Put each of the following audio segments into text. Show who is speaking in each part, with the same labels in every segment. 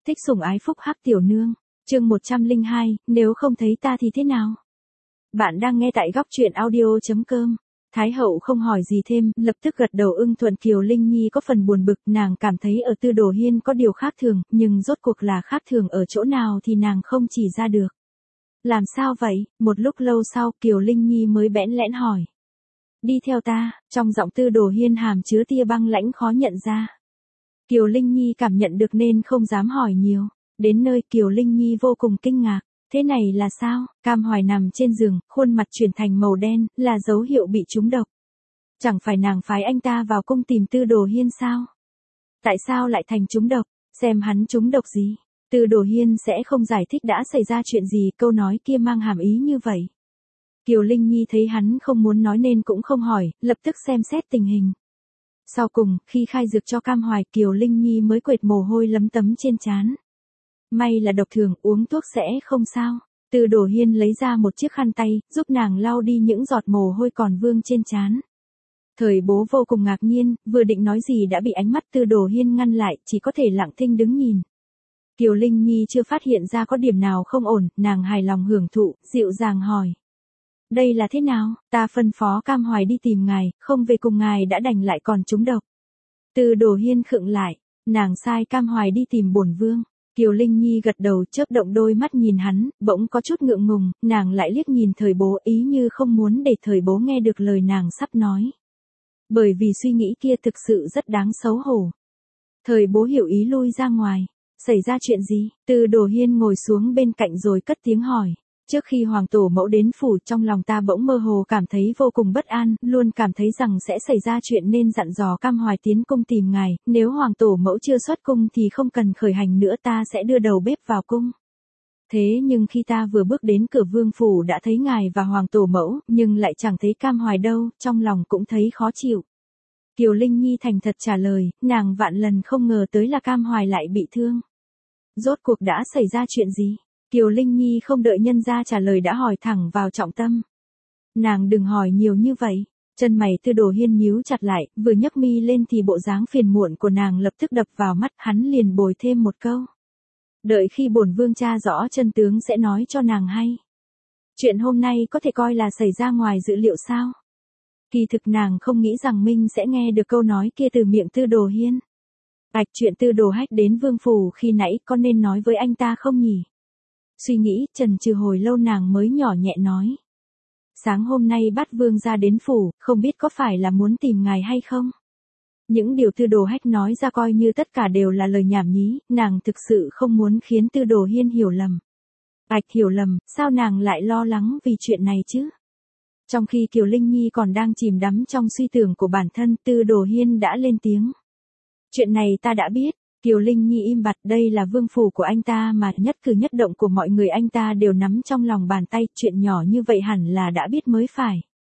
Speaker 1: Thích sủng ái phúc hắc tiểu nương. Chương 102, nếu không thấy ta thì thế nào? Bạn đang nghe tại góc truyện audio.com. Thái hậu không hỏi gì thêm, lập tức gật đầu ưng thuận. Kiều Linh Nhi có phần buồn bực, nàng cảm thấy ở Tư Đồ Hiên có điều khác thường, nhưng rốt cuộc là khác thường ở chỗ nào thì nàng không chỉ ra được. Làm sao vậy? Một lúc lâu sau, Kiều Linh Nhi mới bẽn lẽn hỏi. Đi theo ta, trong giọng Tư Đồ Hiên hàm chứa tia băng lãnh khó nhận ra. Kiều Linh Nhi cảm nhận được nên không dám hỏi nhiều. Đến nơi Kiều Linh Nhi vô cùng kinh ngạc. Thế này là sao? Cam Hoài nằm trên giường, khuôn mặt chuyển thành màu đen, là dấu hiệu bị trúng độc. Chẳng phải nàng phái anh ta vào cung tìm Tư Đồ Hiên sao? Tại sao lại thành trúng độc? Xem hắn trúng độc gì? Tư Đồ Hiên sẽ không giải thích đã xảy ra chuyện gì, câu nói kia mang hàm ý như vậy. Kiều Linh Nhi thấy hắn không muốn nói nên cũng không hỏi, lập tức xem xét tình hình. Sau cùng, khi khai dược cho Cam Hoài, Kiều Linh Nhi mới quệt mồ hôi lấm tấm trên trán. May là độc thường, uống thuốc sẽ không sao. Tư Đồ Hiên lấy ra một chiếc khăn tay, giúp nàng lau đi những giọt mồ hôi còn vương trên trán. Thời Bố vô cùng ngạc nhiên, vừa định nói gì đã bị ánh mắt Tư Đồ Hiên ngăn lại, chỉ có thể lặng thinh đứng nhìn. Kiều Linh Nhi chưa phát hiện ra có điểm nào không ổn, nàng hài lòng hưởng thụ, dịu dàng hỏi. Đây là thế nào? Ta phân phó Cam Hoài đi tìm ngài, không về cùng ngài đã đành lại còn trúng độc. Tư Đồ Hiên khựng lại, nàng sai Cam Hoài đi tìm bổn vương. Kiều Linh Nhi gật đầu, chớp động đôi mắt nhìn hắn, bỗng có chút ngượng ngùng, nàng lại liếc nhìn Thời Bố, ý như không muốn để Thời Bố nghe được lời nàng sắp nói. Bởi vì suy nghĩ kia thực sự rất đáng xấu hổ. Thời Bố hiểu ý lui ra ngoài. Xảy ra chuyện gì? Tư Đồ Hiên ngồi xuống bên cạnh rồi cất tiếng hỏi. Trước khi Hoàng Tổ Mẫu đến phủ, trong lòng ta bỗng mơ hồ cảm thấy vô cùng bất an, luôn cảm thấy rằng sẽ xảy ra chuyện nên dặn dò Cam Hoài tiến cung tìm ngài, nếu Hoàng Tổ Mẫu chưa xuất cung thì không cần khởi hành nữa, ta sẽ đưa đầu bếp vào cung. Thế nhưng khi ta vừa bước đến cửa vương phủ đã thấy ngài và Hoàng Tổ Mẫu, nhưng lại chẳng thấy Cam Hoài đâu, trong lòng cũng thấy khó chịu. Kiều Linh Nhi thành thật trả lời, nàng vạn lần không ngờ tới là Cam Hoài lại bị thương. Rốt cuộc đã xảy ra chuyện gì? Kiều Linh Nhi không đợi nhân gia trả lời đã hỏi thẳng vào trọng tâm. Nàng đừng hỏi nhiều như vậy. Chân mày Tư Đồ Hiên nhíu chặt lại, vừa nhấc mi lên thì bộ dáng phiền muộn của nàng lập tức đập vào mắt, hắn liền bồi thêm một câu. Đợi khi bổn vương tra rõ chân tướng sẽ nói cho nàng hay. Chuyện hôm nay có thể coi là xảy ra ngoài dự liệu sao? Kỳ thực nàng không nghĩ rằng Minh sẽ nghe được câu nói kia từ miệng Tư Đồ Hiên. Chuyện Tư Đồ Hách đến vương phủ khi nãy có nên nói với anh ta không nhỉ? Suy nghĩ, chần chừ hồi lâu nàng mới nhỏ nhẹ nói. Sáng hôm nay bắt vương ra đến phủ, không biết có phải là muốn tìm ngài hay không? Những điều Tư Đồ Hách nói ra coi như tất cả đều là lời nhảm nhí, nàng thực sự không muốn khiến Tư Đồ Hiên hiểu lầm. Hiểu lầm, sao nàng lại lo lắng vì chuyện này chứ? Trong khi Kiều Linh Nhi còn đang chìm đắm trong suy tưởng của bản thân, Tư Đồ Hiên đã lên tiếng. Chuyện này ta đã biết. Kiều Linh Nhi im bặt, đây là vương phủ của anh ta mà nhất cử nhất động của mọi người anh ta đều nắm trong lòng bàn tay, chuyện nhỏ như vậy hẳn là đã biết mới phải.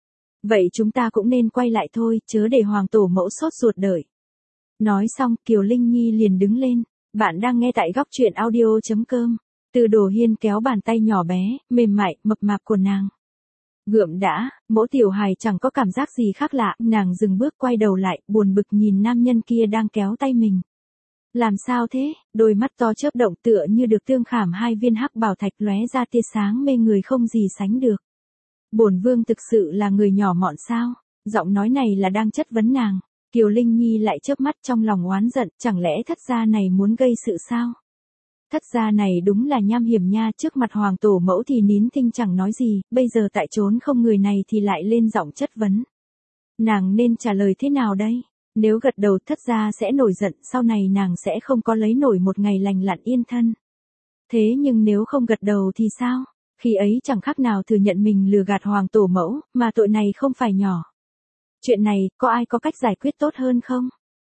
Speaker 1: Vậy chúng ta cũng nên quay lại thôi, chớ để Hoàng Tổ Mẫu sốt ruột đợi. Nói xong, Kiều Linh Nhi liền đứng lên. Bạn đang nghe tại góc truyện audio.com. Tư Đồ Hiên kéo bàn tay nhỏ bé, mềm mại, mập mạp của nàng. Gượm đã, Mẫu tiểu hài chẳng có cảm giác gì khác lạ, nàng dừng bước quay đầu lại, buồn bực nhìn nam nhân kia đang kéo tay mình. Làm sao thế? Đôi mắt to chớp động tựa như được tương khảm hai viên hắc bảo thạch lóe ra tia sáng mê người không gì sánh được. Bổn vương thực sự là người nhỏ mọn sao? Giọng nói này là đang chất vấn nàng. Kiều Linh Nhi lại chớp mắt trong lòng oán giận, chẳng lẽ thất gia này muốn gây sự sao? Thất gia này đúng là nham hiểm nha, trước mặt Hoàng Tổ Mẫu thì nín thinh chẳng nói gì, bây giờ tại trốn không người này thì lại lên giọng chất vấn. Nàng nên trả lời thế nào đây? Nếu gật đầu thất gia sẽ nổi giận, sau này nàng sẽ không có lấy nổi một ngày lành lặn yên thân. Thế nhưng nếu không gật đầu thì sao? Khi ấy chẳng khác nào thừa nhận mình lừa gạt Hoàng Tổ Mẫu, mà tội này không phải nhỏ. Chuyện này, có ai có cách giải quyết tốt hơn không?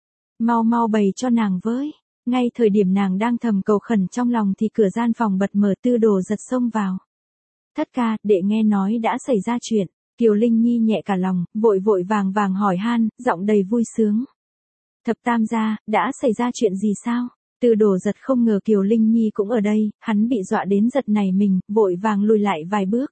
Speaker 1: Mau mau bày cho nàng với. Ngay thời điểm nàng đang thầm cầu khẩn trong lòng thì cửa gian phòng bật mở, Tư Đồ giật xông vào. Thất ca, đệ nghe nói đã xảy ra chuyện. Kiều Linh Nhi nhẹ cả lòng, vội vội vàng vàng hỏi han, giọng đầy vui sướng. Thập tam gia, đã xảy ra chuyện gì sao? Tư Đồ giật không ngờ Kiều Linh Nhi cũng ở đây, hắn bị dọa đến giật nảy mình, vội vàng lùi lại vài bước.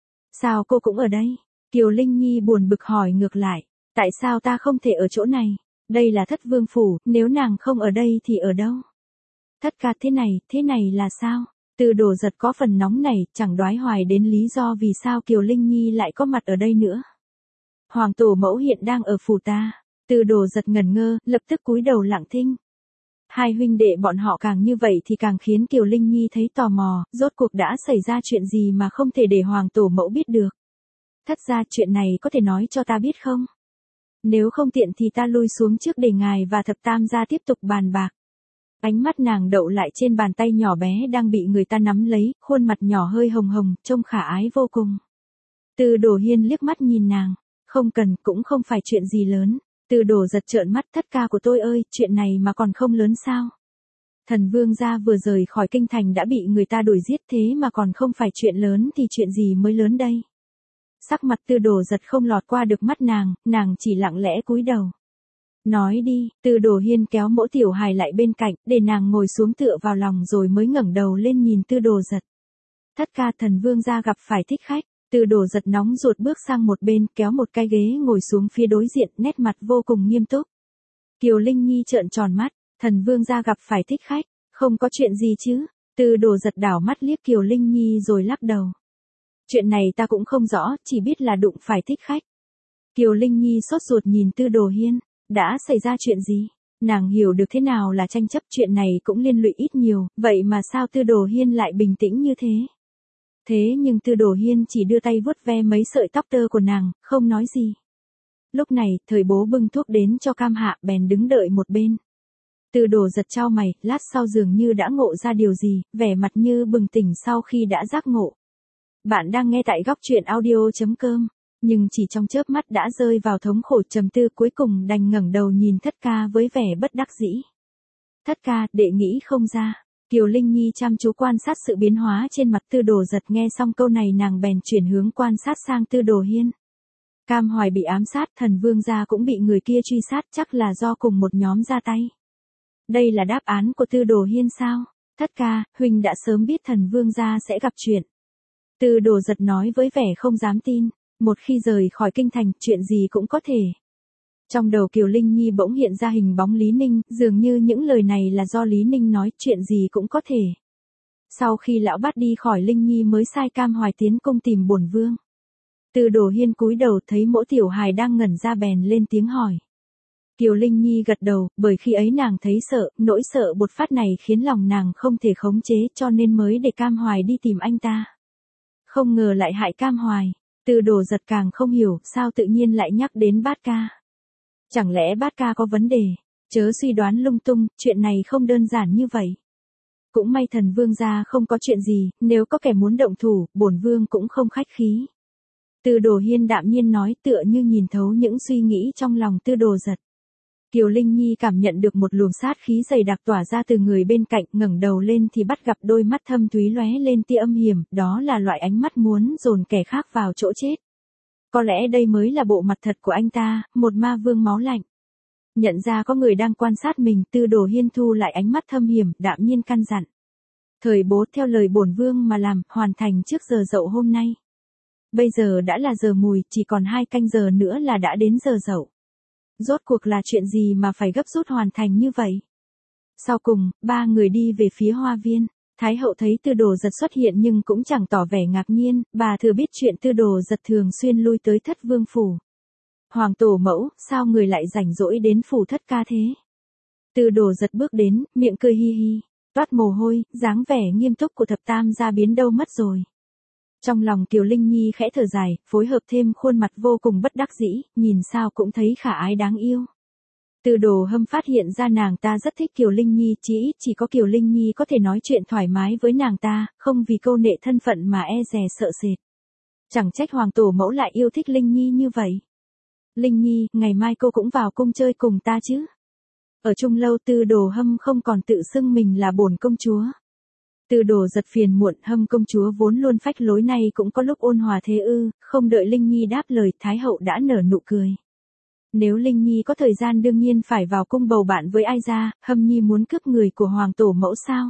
Speaker 1: Sao cô cũng ở đây? Kiều Linh Nhi buồn bực hỏi ngược lại. Tại sao ta không thể ở chỗ này? Đây là Thất vương phủ, nếu nàng không ở đây thì ở đâu? Thất ca thế này là sao? Tư Đồ Giật có phần nóng nảy, chẳng đoái hoài đến lý do vì sao Kiều Linh Nhi lại có mặt ở đây nữa. Hoàng tổ mẫu hiện đang ở phủ ta. Tư Đồ Giật ngẩn ngơ, lập tức cúi đầu lặng thinh. Hai huynh đệ bọn họ càng như vậy thì càng khiến Kiều Linh Nhi thấy tò mò, rốt cuộc đã xảy ra chuyện gì mà không thể để Hoàng tổ mẫu biết được. Thất gia, chuyện này có thể nói cho ta biết không? Nếu không tiện thì ta lui xuống trước để ngài và thập tam gia tiếp tục bàn bạc. Ánh mắt nàng đậu lại trên bàn tay nhỏ bé đang bị người ta nắm lấy, khuôn mặt nhỏ hơi hồng hồng, trông khả ái vô cùng. Tư Đồ Hiên liếc mắt nhìn nàng. Không cần, cũng không phải chuyện gì lớn. Tư Đồ Giật trợn mắt, thất ca của tôi ơi, chuyện này mà còn không lớn sao? Thần vương gia vừa rời khỏi kinh thành đã bị người ta đuổi giết, thế mà còn không phải chuyện lớn thì chuyện gì mới lớn đây? Sắc mặt Tư Đồ Giật không lọt qua được mắt nàng chỉ lặng lẽ cúi đầu. Nói đi. Tư Đồ Hiên kéo Mỗ Tiểu Hài lại bên cạnh, để nàng ngồi xuống tựa vào lòng rồi mới ngẩng đầu lên nhìn Tư Đồ Giật. Thất ca, thần vương gia gặp phải thích khách. Tư Đồ Giật nóng ruột bước sang một bên, kéo một cái ghế ngồi xuống phía đối diện, nét mặt vô cùng nghiêm túc. Kiều Linh Nhi trợn tròn mắt, thần vương gia gặp phải thích khách, không có chuyện gì chứ? Tư Đồ Giật đảo mắt liếc Kiều Linh Nhi rồi lắc đầu. Chuyện này ta cũng không rõ, chỉ biết là đụng phải thích khách. Kiều Linh Nhi sốt ruột nhìn Tư Đồ Hiên, đã xảy ra chuyện gì? Nàng hiểu được thế nào là tranh chấp, chuyện này cũng liên lụy ít nhiều, vậy mà sao Tư Đồ Hiên lại bình tĩnh như thế? Thế nhưng Tư Đồ Hiên chỉ đưa tay vuốt ve mấy sợi tóc tơ của nàng, không nói gì. Lúc này, Thời Bố bưng thuốc đến cho Cam Hạ, bèn đứng đợi một bên. Tư Đồ Giật chau mày, lát sau dường như đã ngộ ra điều gì, vẻ mặt như bừng tỉnh sau khi đã giác ngộ. Bạn đang nghe tại góc truyện audio.com, nhưng chỉ trong chớp mắt đã rơi vào thống khổ trầm tư, cuối cùng đành ngẩng đầu nhìn thất ca với vẻ bất đắc dĩ. Thất ca, đệ nghĩ không ra. Kiều Linh Nhi chăm chú quan sát sự biến hóa trên mặt Tư Đồ Giật, nghe xong câu này nàng bèn chuyển hướng quan sát sang Tư Đồ Hiên. Cam Hoài bị ám sát, thần vương gia cũng bị người kia truy sát, chắc là do cùng một nhóm ra tay. Đây là đáp án của Tư Đồ Hiên sao? Thất ca, huynh đã sớm biết thần vương gia sẽ gặp chuyện. Tư Đồ Giật nói với vẻ không dám tin, một khi rời khỏi kinh thành, chuyện gì cũng có thể. Trong đầu Kiều Linh Nhi bỗng hiện ra hình bóng Lý Ninh, dường như những lời này là do Lý Ninh nói, chuyện gì cũng có thể. Sau khi lão bắt đi khỏi Linh Nhi mới sai Cam Hoài tiến cung tìm bổn vương. Tư Đồ Hiên cúi đầu thấy Mỗ Tiểu Hài đang ngẩn ra bèn lên tiếng hỏi. Kiều Linh Nhi gật đầu, bởi khi ấy nàng thấy sợ, nỗi sợ bột phát này khiến lòng nàng không thể khống chế, cho nên mới để Cam Hoài đi tìm anh ta. Không ngờ lại hại Cam Hoài. Tư Đồ Giật càng không hiểu sao tự nhiên lại nhắc đến Bát Ca. Chẳng lẽ Bát Ca có vấn đề? Chớ suy đoán lung tung, chuyện này không đơn giản như vậy. Cũng may thần vương gia không có chuyện gì, nếu có kẻ muốn động thủ, bổn vương cũng không khách khí. Tư Đồ Hiên đạm nhiên nói, tựa như nhìn thấu những suy nghĩ trong lòng Tư Đồ Giật. Kiều Linh Nhi cảm nhận được một luồng sát khí dày đặc tỏa ra từ người bên cạnh, ngẩng đầu lên thì bắt gặp đôi mắt thâm thúy lóe lên tia âm hiểm, đó là loại ánh mắt muốn dồn kẻ khác vào chỗ chết. Có lẽ đây mới là bộ mặt thật của anh ta, một ma vương máu lạnh. Nhận ra có người đang quan sát mình, Tư Đồ Hiên thu lại ánh mắt thâm hiểm, đạm nhiên căn dặn. Thời Bố theo lời bổn vương mà làm, hoàn thành trước giờ dậu hôm nay. Bây giờ đã là giờ mùi, chỉ còn 2 canh giờ nữa là đã đến giờ dậu. Rốt cuộc là chuyện gì mà phải gấp rút hoàn thành như vậy? Sau cùng, 3 người đi về phía hoa viên. Thái hậu thấy Tư Đồ Giật xuất hiện nhưng cũng chẳng tỏ vẻ ngạc nhiên, bà thừa biết chuyện Tư Đồ Giật thường xuyên lui tới Thất Vương phủ. Hoàng tổ mẫu, sao người lại rảnh rỗi đến phủ thất ca thế? Tư Đồ Giật bước đến, miệng cười hi hi, toát mồ hôi, dáng vẻ nghiêm túc của thập tam gia biến đâu mất rồi. Trong lòng Kiều Linh Nhi khẽ thở dài, phối hợp thêm khuôn mặt vô cùng bất đắc dĩ, nhìn sao cũng thấy khả ái đáng yêu. Tư Đồ Hâm phát hiện ra nàng ta rất thích Kiều Linh Nhi, chỉ có Kiều Linh Nhi có thể nói chuyện thoải mái với nàng ta, không vì câu nệ thân phận mà e dè sợ sệt. Chẳng trách hoàng tổ mẫu lại yêu thích Linh Nhi như vậy. Linh Nhi, ngày mai cô cũng vào cung chơi cùng ta chứ? Ở chung lâu Tư Đồ Hâm không còn tự xưng mình là bổn công chúa. Tư Đồ Giật phiền muộn, Hâm công chúa vốn luôn phách lối này cũng có lúc ôn hòa thế ư? Không đợi Linh Nhi đáp lời, Thái hậu đã nở nụ cười. Nếu Linh Nhi có thời gian đương nhiên phải vào cung bầu bạn với ai ra, Hâm Nhi muốn cướp người của hoàng tổ mẫu sao?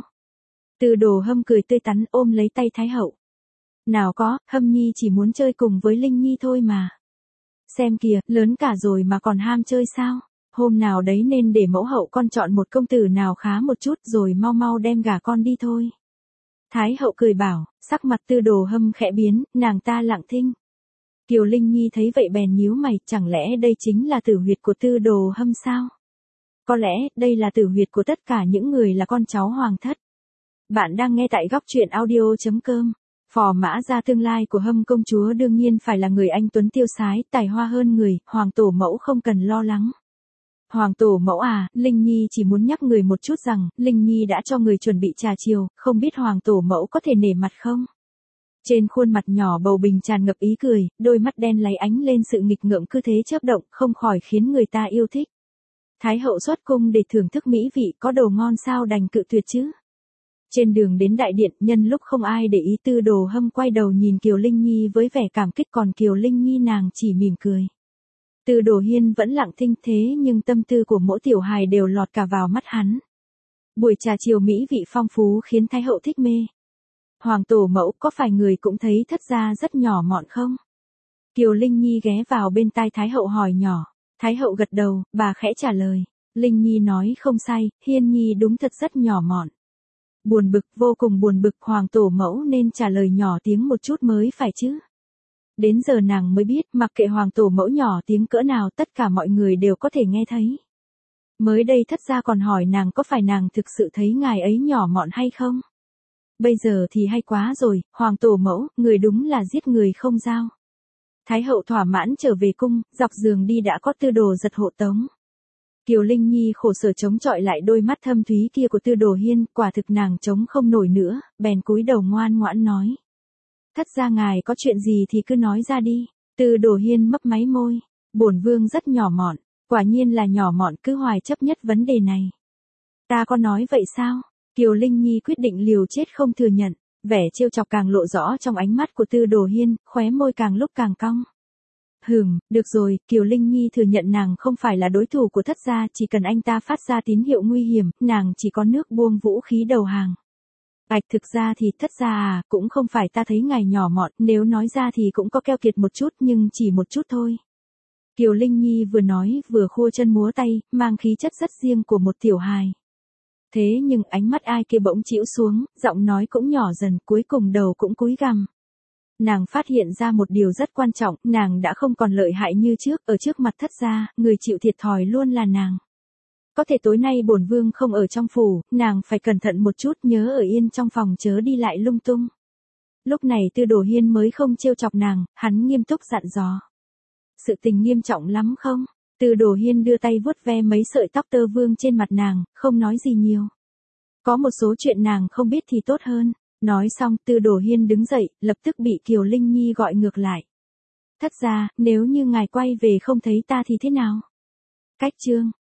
Speaker 1: Tư Đồ Hâm cười tươi tắn ôm lấy tay Thái hậu. Nào có, Hâm Nhi chỉ muốn chơi cùng với Linh Nhi thôi mà. Xem kìa, lớn cả rồi mà còn ham chơi sao? Hôm nào đấy nên để mẫu hậu con chọn một công tử nào khá một chút rồi mau mau đem gả con đi thôi. Thái hậu cười bảo, sắc mặt Tư Đồ Hâm khẽ biến, nàng ta lặng thinh. Kiều Linh Nhi thấy vậy bèn nhíu mày, chẳng lẽ đây chính là tử huyệt của Tư Đồ Hâm sao? Có lẽ, đây là tử huyệt của tất cả những người là con cháu hoàng thất. Bạn đang nghe tại góc truyện audio.com. Phò mã gia tương lai của Hâm công chúa đương nhiên phải là người anh tuấn tiêu sái, tài hoa hơn người, hoàng tổ mẫu không cần lo lắng. Hoàng tổ mẫu à, Linh Nhi chỉ muốn nhắc người một chút rằng, Linh Nhi đã cho người chuẩn bị trà chiều, không biết hoàng tổ mẫu có thể nể mặt không? Trên khuôn mặt nhỏ bầu bình tràn ngập ý cười, đôi mắt đen láy ánh lên sự nghịch ngợm cứ thế chớp động, không khỏi khiến người ta yêu thích. Thái hậu xuất cung để thưởng thức mỹ vị, có đồ ngon sao đành cự tuyệt chứ. Trên đường đến đại điện, nhân lúc không ai để ý Tư Đồ Hâm quay đầu nhìn Kiều Linh Nhi với vẻ cảm kích, còn Kiều Linh Nhi nàng chỉ mỉm cười. Tư Đồ Hiên vẫn lặng thinh thế nhưng tâm tư của mỗi tiểu hài đều lọt cả vào mắt hắn. Buổi trà chiều mỹ vị phong phú khiến Thái hậu thích mê. Hoàng tổ mẫu, có phải người cũng thấy thất gia rất nhỏ mọn không? Kiều Linh Nhi ghé vào bên tai Thái hậu hỏi nhỏ. Thái hậu gật đầu, bà khẽ trả lời. Linh Nhi nói không sai, Hiên Nhi đúng thật rất nhỏ mọn. Buồn bực, vô cùng buồn bực, hoàng tổ mẫu nên trả lời nhỏ tiếng một chút mới phải chứ. Đến giờ nàng mới biết, mặc kệ hoàng tổ mẫu nhỏ tiếng cỡ nào, tất cả mọi người đều có thể nghe thấy. Mới đây thất gia còn hỏi nàng có phải nàng thực sự thấy ngài ấy nhỏ mọn hay không? Bây giờ thì hay quá rồi, hoàng tổ mẫu, người đúng là giết người không dao. Thái hậu thỏa mãn trở về cung, dọc giường đi đã có Tư Đồ Giật hộ tống. Kiều Linh Nhi khổ sở chống chọi lại đôi mắt thâm thúy kia của Tư Đồ Hiên, quả thực nàng chống không nổi nữa, bèn cúi đầu ngoan ngoãn nói. Thất gia ngài có chuyện gì thì cứ nói ra đi. Tư Đồ Hiên mấp máy môi, bổn vương rất nhỏ mọn, quả nhiên là nhỏ mọn, cứ hoài chấp nhất vấn đề này. Ta có nói vậy sao? Kiều Linh Nhi quyết định liều chết không thừa nhận, vẻ trêu chọc càng lộ rõ trong ánh mắt của Tư Đồ Hiên, khóe môi càng lúc càng cong. Được rồi, Kiều Linh Nhi thừa nhận nàng không phải là đối thủ của thất gia, chỉ cần anh ta phát ra tín hiệu nguy hiểm, nàng chỉ có nước buông vũ khí đầu hàng. Thực ra thì thất gia à, cũng không phải ta thấy ngài nhỏ mọn, nếu nói ra thì cũng có keo kiệt một chút nhưng chỉ một chút thôi. Kiều Linh Nhi vừa nói vừa khua chân múa tay, mang khí chất rất riêng của một tiểu hài. Thế nhưng ánh mắt ai kia bỗng chĩu xuống, giọng nói cũng nhỏ dần, cuối cùng đầu cũng cúi gằm. Nàng phát hiện ra một điều rất quan trọng, nàng đã không còn lợi hại như trước, ở trước mặt thất gia, người chịu thiệt thòi luôn là nàng. Có thể tối nay bổn vương không ở trong phủ, nàng phải cẩn thận một chút, nhớ ở yên trong phòng chớ đi lại lung tung. Lúc này Tư Đồ Hiên mới không trêu chọc nàng, hắn nghiêm túc dặn dò. Sự tình nghiêm trọng lắm không? Tư Đồ Hiên đưa tay vuốt ve mấy sợi tóc tơ vương trên mặt nàng, không nói gì nhiều. Có một số chuyện nàng không biết thì tốt hơn. Nói xong Tư Đồ Hiên đứng dậy, lập tức bị Kiều Linh Nhi gọi ngược lại. Thất gia, nếu như ngài quay về không thấy ta thì thế nào? Cách chương.